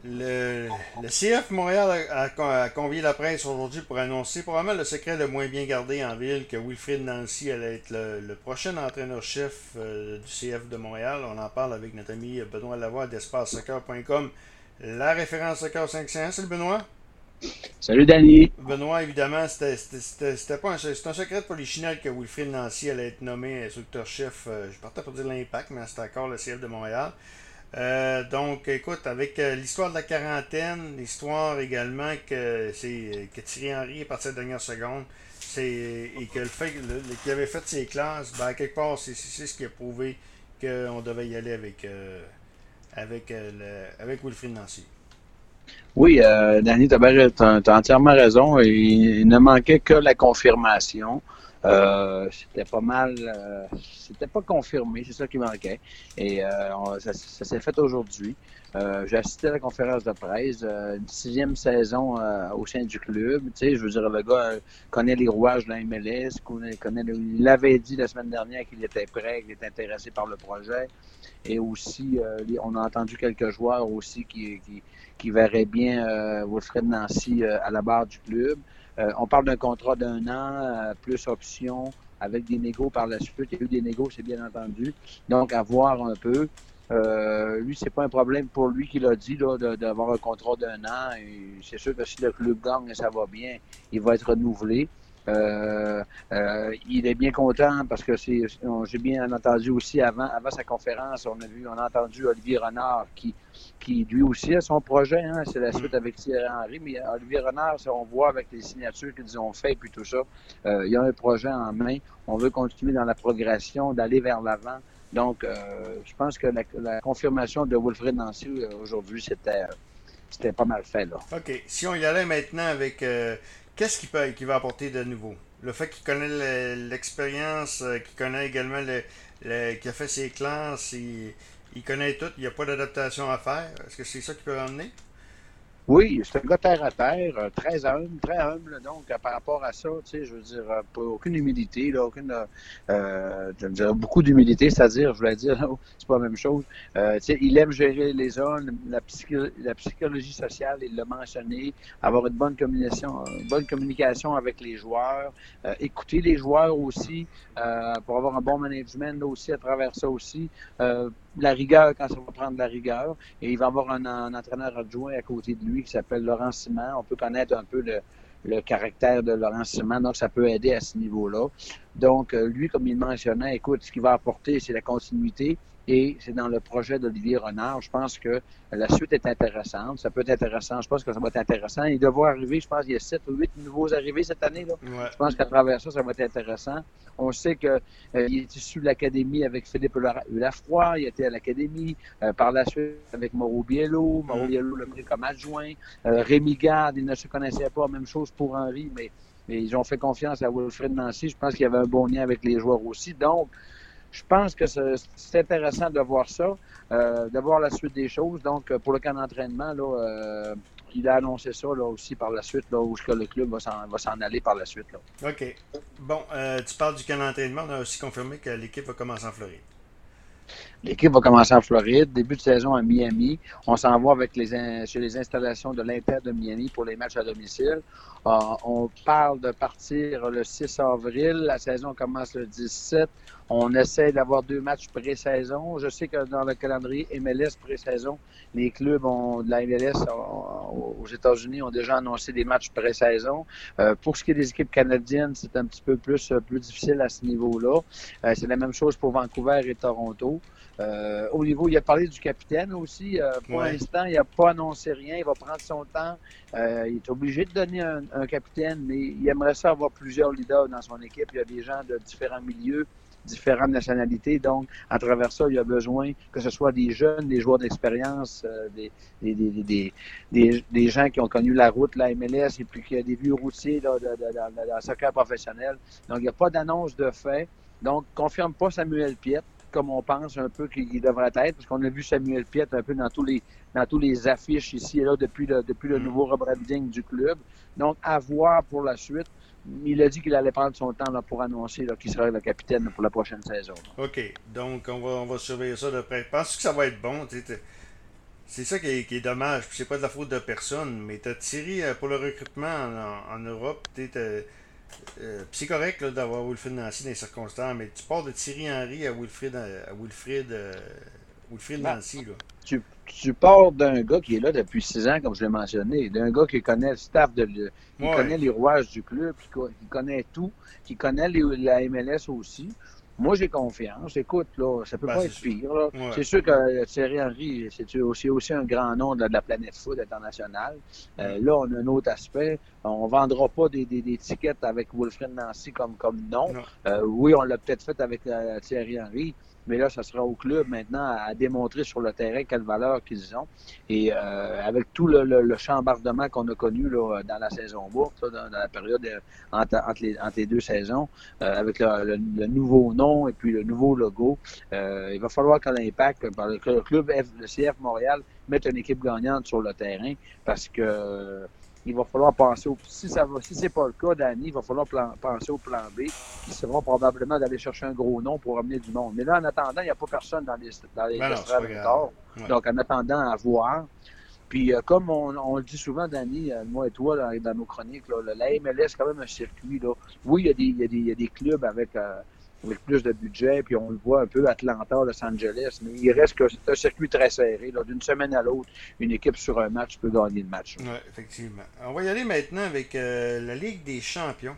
Le CF Montréal a convié la presse aujourd'hui pour annoncer probablement le secret le moins bien gardé en ville que Wilfrid Nancy allait être le prochain entraîneur-chef du CF de Montréal. On en parle avec notre ami Benoît Lavoie d'EspaceSoccer.com, la référence soccer 501. Salut Benoît. Salut Danny. Benoît, évidemment, c'était pas c'est un secret de polichinelle que Wilfrid Nancy allait être nommé instructeur-chef, je partais pour dire l'Impact, mais c'est encore le CF de Montréal. Donc, écoute, avec l'histoire de la quarantaine, l'histoire également que Thierry Henry est parti à la dernière seconde, et que le fait qu'il avait fait ses classes, ben, à quelque part, c'est ce qui a prouvé qu'on devait y aller avec Wilfrid Nancy. Oui, Danny, t'as entièrement raison. Il ne manquait que la confirmation. C'était pas mal, c'était pas confirmé, c'est ça qui manquait. Et ça s'est fait aujourd'hui. J'ai assisté à la conférence de presse, une sixième saison au sein du club. Tu sais, je veux dire, le gars connaît les rouages de la MLS, il avait dit la semaine dernière qu'il était prêt, qu'il était intéressé par le projet. Et aussi, on a entendu quelques joueurs aussi qui verraient bien Wilfred Nancy à la barre du club. On parle d'un contrat d'un an, plus option, avec des négos par la suite. Il y a eu des négos, c'est bien entendu. Donc, à voir un peu. Lui, c'est pas un problème pour lui qu'il a dit là, d'avoir un contrat d'un an. Et c'est sûr que si le club gagne et ça va bien, il va être renouvelé. Il est bien content parce que j'ai bien entendu aussi avant sa conférence, on a entendu Olivier Renard qui lui aussi a son projet, hein, c'est la Mm. suite avec Thierry Henry, mais Olivier Renard, ça, on voit avec les signatures qu'ils ont fait puis tout ça, il y a un projet en main, on veut continuer dans la progression, d'aller vers l'avant. Donc, je pense que la confirmation de Wilfred Nancy aujourd'hui, c'était pas mal fait, là. OK. Si on y allait maintenant avec qu'est-ce qu'il va apporter de nouveau? Le fait qu'il connaît l'expérience, qu'il connaît également qu'il a fait ses classes, il connaît tout, il n'y a pas d'adaptation à faire. Est-ce que c'est ça qui peut emmener? Oui, c'est un gars terre à terre, très humble, donc par rapport à ça, tu sais, je veux dire, pas aucune humilité, là, je veux dire, beaucoup d'humilité, c'est-à-dire, je voulais dire, c'est pas la même chose. Tu sais, il aime gérer les zones, la psychologie sociale, il l'a mentionné, avoir une bonne communication avec les joueurs, écouter les joueurs aussi, pour avoir un bon management là, aussi à travers ça aussi. La rigueur quand ça va prendre de la rigueur. Et il va avoir un entraîneur adjoint à côté de lui qui s'appelle Laurent Simon. On peut connaître un peu le caractère de Laurent Simon, donc ça peut aider à ce niveau-là. Donc, lui, comme il mentionnait, écoute, ce qu'il va apporter, c'est la continuité. Et c'est dans le projet d'Olivier Renard. Je pense que la suite est intéressante. Ça peut être intéressant. Je pense que ça va être intéressant. Il devrait arriver, je pense qu'il y a 7 ou 8 nouveaux arrivés cette année. Là. Ouais. Je pense qu'à travers ça, ça va être intéressant. On sait qu'il est issu de l'académie avec Philippe Lafroy. Il était à l'académie. Par la suite, avec Mauro Biello. Mauro Mm. Biello l'a pris comme adjoint. Rémi Garde, il ne se connaissait pas. Même chose pour Henri, mais ils ont fait confiance à Wilfred Nancy. Je pense qu'il y avait un bon lien avec les joueurs aussi. Donc, je pense que c'est intéressant de voir ça, de voir la suite des choses. Donc, pour le camp d'entraînement, là, il a annoncé ça là, aussi par la suite, là, où le club va s'en aller par la suite. Là. OK. Bon, tu parles du camp d'entraînement. On a aussi confirmé que l'équipe va commencer en Floride. L'équipe va commencer en Floride, début de saison à Miami. On s'en va chez les installations de l'Inter de Miami pour les matchs à domicile. On parle de partir le 6 avril. La saison commence le 17. On essaie d'avoir 2 matchs pré-saison. Je sais que dans le calendrier MLS pré-saison, les clubs de la MLS aux États-Unis ont déjà annoncé des matchs pré-saison. Pour ce qui est des équipes canadiennes, c'est un petit peu plus difficile à ce niveau-là. C'est la même chose pour Vancouver et Toronto. Au niveau, il a parlé du capitaine aussi. Pour Ouais. l'instant, il n'a pas annoncé rien. Il va prendre son temps. Il est obligé de donner un capitaine, mais il aimerait ça avoir plusieurs leaders dans son équipe. Il y a des gens de différents milieux, différentes nationalités. Donc, à travers ça, il y a besoin que ce soit des jeunes, des joueurs d'expérience, des gens qui ont connu la route, la MLS, et puis qu'il y a des vieux routiers là, dans le soccer professionnel. Donc, il n'y a pas d'annonce de fait. Donc, confirme pas Samuel Piette comme on pense un peu qu'il devrait être, parce qu'on a vu Samuel Piette un peu dans tous les affiches ici et là depuis le Mm. nouveau rebranding du club. Donc, à voir pour la suite. Il a dit qu'il allait prendre son temps là, pour annoncer qu'il serait le capitaine pour la prochaine saison. OK. Donc, on va surveiller ça de près. Penses-tu que ça va être bon? C'est ça qui est dommage. Puis c'est pas de la faute de personne, mais t'as tiré pour le recrutement en Europe. Puis c'est correct là, d'avoir Wilfried Nancy dans les circonstances, mais tu pars de Thierry Henry à Wilfried Ben, Nancy. Là. tu pars d'un gars qui est là depuis 6 ans, comme je l'ai mentionné, d'un gars qui connaît le staff, qui Ouais, connaît les rouages du club, qui connaît tout, qui connaît la MLS aussi. Moi, j'ai confiance. Écoute, là, ça peut ben pas c'est être sûr. pire. Là. Ouais. C'est sûr que Thierry Henry, c'est aussi un grand nom de la planète foot internationale. Mm. Là, on a un autre aspect. On vendra pas des tickets avec Wilfred Nancy comme nom. Non. Oui, on l'a peut-être fait avec Thierry Henry, mais là, ça sera au club maintenant à démontrer sur le terrain quelle valeur qu'ils ont. Et avec tout le chambardement qu'on a connu là, dans la saison morte, là, dans la période entre les deux saisons, avec le nouveau nom et puis le nouveau logo, il va falloir que l'Impact, que le club le CF Montréal, mette une équipe gagnante sur le terrain parce que il va falloir penser si c'est pas le cas, Danny, il va falloir penser au plan B, qui sera probablement d'aller chercher un gros nom pour amener du monde. Mais là, en attendant, il n'y a pas personne dans les Ben non, c'est estrades pas grave. encore. Ouais. Donc, en attendant à voir. Puis, comme on le dit souvent, Danny, moi et toi, là, dans nos chroniques, là, la MLS, c'est quand même un circuit. Là. Oui, il y a des clubs avec plus de budget, puis on le voit un peu Atlanta, Los Angeles, mais il reste que c'est un circuit très serré. Là. D'une semaine à l'autre, une équipe sur un match peut gagner le match. Ouais, effectivement. On va y aller maintenant avec la Ligue des Champions.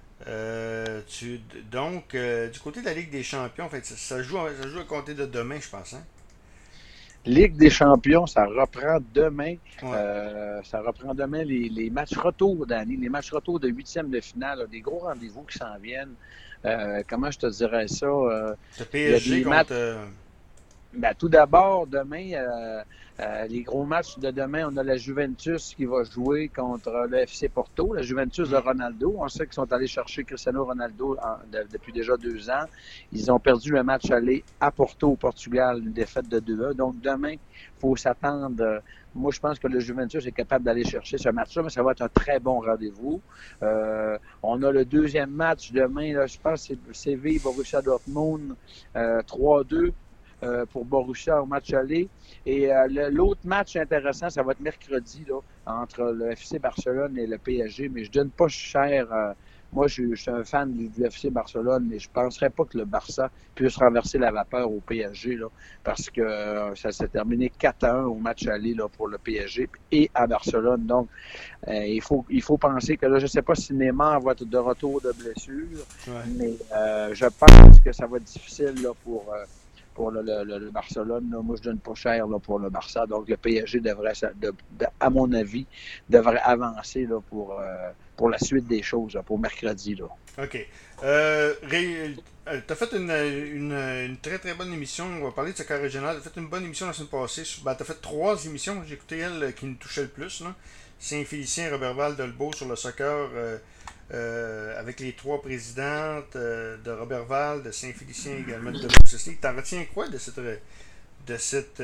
Du côté de la Ligue des Champions, en fait, ça joue à compter de demain, je pense. Hein? Ligue des champions, ça reprend demain. Ouais. Ça reprend demain les matchs retour, Danny, les matchs retour de huitième de finale, là, des gros rendez-vous qui s'en viennent. Comment je te dirais ça? Le Il y a PSG des matchs. contre. Ben, tout d'abord, demain, les gros matchs de demain, on a la Juventus qui va jouer contre le FC Porto, la Juventus de Hmm. Ronaldo. On sait qu'ils sont allés chercher Cristiano Ronaldo depuis déjà 2 ans. Ils ont perdu le match aller à Porto, au Portugal, une défaite de 2-1. Donc demain, il faut s'attendre. Moi, je pense que le Juventus est capable d'aller chercher ce match-là, mais ça va être un très bon rendez-vous. On a le deuxième match demain, là, je pense que c'est Séville, Borussia Dortmund, 3-2 pour Borussia au match aller. Et l'autre match intéressant, ça va être mercredi là, entre le FC Barcelone et le PSG, mais je donne pas cher. Moi, je suis un fan du FC Barcelone, mais je ne penserais pas que le Barça puisse renverser la vapeur au PSG, là, parce que ça s'est terminé 4-1 au match aller là, pour le PSG et à Barcelone. Donc, il faut penser que là, je ne sais pas si Neymar va être de retour de blessure, Ouais. mais je pense que ça va être difficile là, pour le Barcelone. Là. Moi, je donne pas cher là, pour le Barça. Donc, le PSG devrait, à mon avis, devrait avancer là, pour la suite des choses, là, pour mercredi. Là. OK. Tu as fait une très très bonne émission. On va parler de soccer régional. Tu as fait une bonne émission la semaine passée. Ben, tu as fait trois émissions. J'ai écouté elle qui nous touchait le plus. Là. Saint-Félicien, Robertval, Dolbeau sur le soccer. Avec les trois présidentes de Robertval, de Saint-Félicien également de Beaucessis. T'en retiens quoi de cette,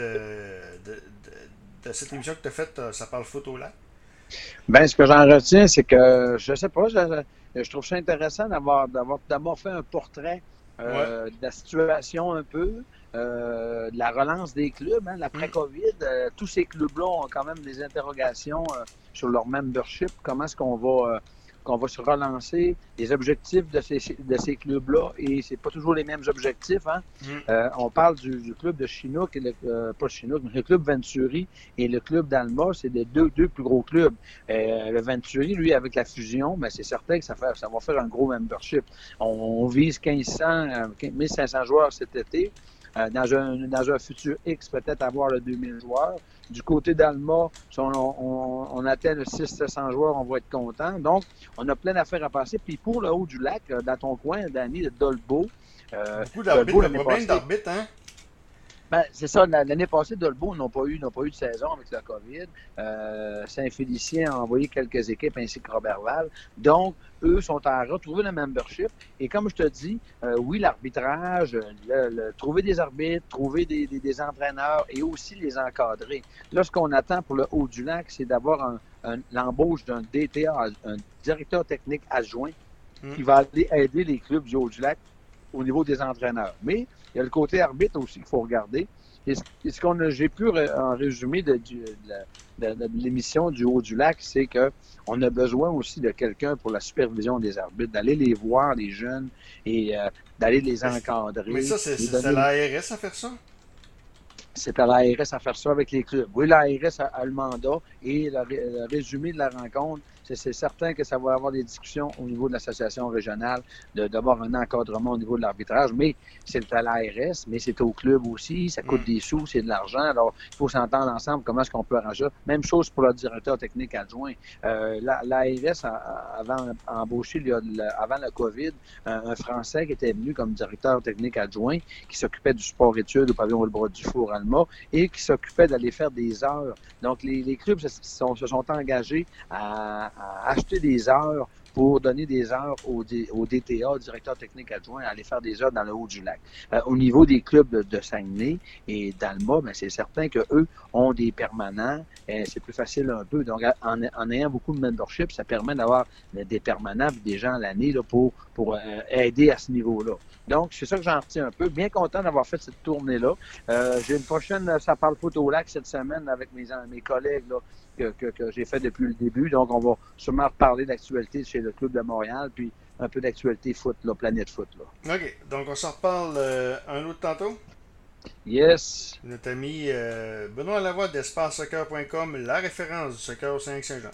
de cette émission que tu as faite, ça parle foot au lac? Ben, ce que j'en retiens, c'est que, je sais pas, je trouve ça intéressant d'avoir fait un portrait Ouais. de la situation un peu, de la relance des clubs, hein, Mm. l'après-COVID. Tous ces clubs-là ont quand même des interrogations sur leur membership. Comment est-ce qu'on va se relancer, les objectifs de ces clubs-là, et c'est pas toujours les mêmes objectifs. Hein. Mm. On parle du club de Chinook, pas Chinook, mais le club Venturi et le club d'Alma, c'est les deux plus gros clubs. Le Venturi, lui, avec la fusion, ben, c'est certain que ça va faire un gros membership. On vise 1500 joueurs cet été. Dans un futur X, peut-être avoir le 2000 joueurs. Du côté d'Alma, si on atteint le 600-700 joueurs, on va être content. Donc, on a plein d'affaires à passer. Puis pour le haut du lac, dans ton coin, Danny, de Dolbeau, Beaucoup Dolbeau d'arbitres, le l'année problème passée, d'arbitre, hein? ben, c'est ça, l'année passée, Dolbeau n'ont pas eu de saison avec la COVID. Saint-Félicien a envoyé quelques équipes ainsi que Robertval. Donc, eux sont à retrouver le membership. Et comme je te dis, oui, l'arbitrage, trouver des arbitres, trouver des entraîneurs et aussi les encadrer. Là, ce qu'on attend pour le haut du lac, c'est d'avoir l'embauche d'un DTA, un directeur technique adjoint, Mm. qui va aller aider les clubs du Haut-du-Lac au niveau des entraîneurs. Mais il y a le côté arbitre aussi qu'il faut regarder. Et ce qu'on a, j'ai pu en résumé de l'émission du Haut-du-Lac, c'est que on a besoin aussi de quelqu'un pour la supervision des arbitres, d'aller les voir, les jeunes, et d'aller les Mais, mais encadrer ça, et c'est donner. l'ARS à faire ça? C'est à l'ARS à faire ça avec les clubs. Oui, l'ARS a le mandat et le résumé de la rencontre, c'est certain que ça va avoir des discussions au niveau de l'association régionale, d'avoir un encadrement au niveau de l'arbitrage, mais c'est à l'ARS, mais c'est au club aussi, ça coûte Hmm. des sous, c'est de l'argent, alors il faut s'entendre ensemble comment est-ce qu'on peut arranger ça. Même chose pour le directeur technique adjoint. L'ARS avant embauché avant la COVID un Français qui était venu comme directeur technique adjoint, qui s'occupait du sport-études au pavillon Wilbur Dufour Alma et qui s'occupait d'aller faire des heures. Donc, les clubs se sont engagés à acheter des heures pour donner des heures au DTA, au directeur technique adjoint, à aller faire des heures dans le haut du lac. Au niveau des clubs de Saguenay et d'Alma, ben, c'est certain qu'eux ont des permanents. C'est plus facile un peu. Donc, en ayant beaucoup de membership, ça permet d'avoir des permanents et des gens à l'année là, pour aider à ce niveau-là. Donc, c'est ça que j'en retiens un peu. Bien content d'avoir fait cette tournée-là. J'ai une prochaine Ça parle foot au lac cette semaine avec mes collègues là, que j'ai fait depuis le début. Donc, on va sûrement reparler d'actualité chez le Club de Montréal, puis un peu d'actualité foot, là, Planète Foot. Là. OK. Donc, on s'en reparle un autre tantôt. Yes. Notre ami Benoît Lavoie d'EspaceSoccer.com, la référence du soccer au Saint-Jean.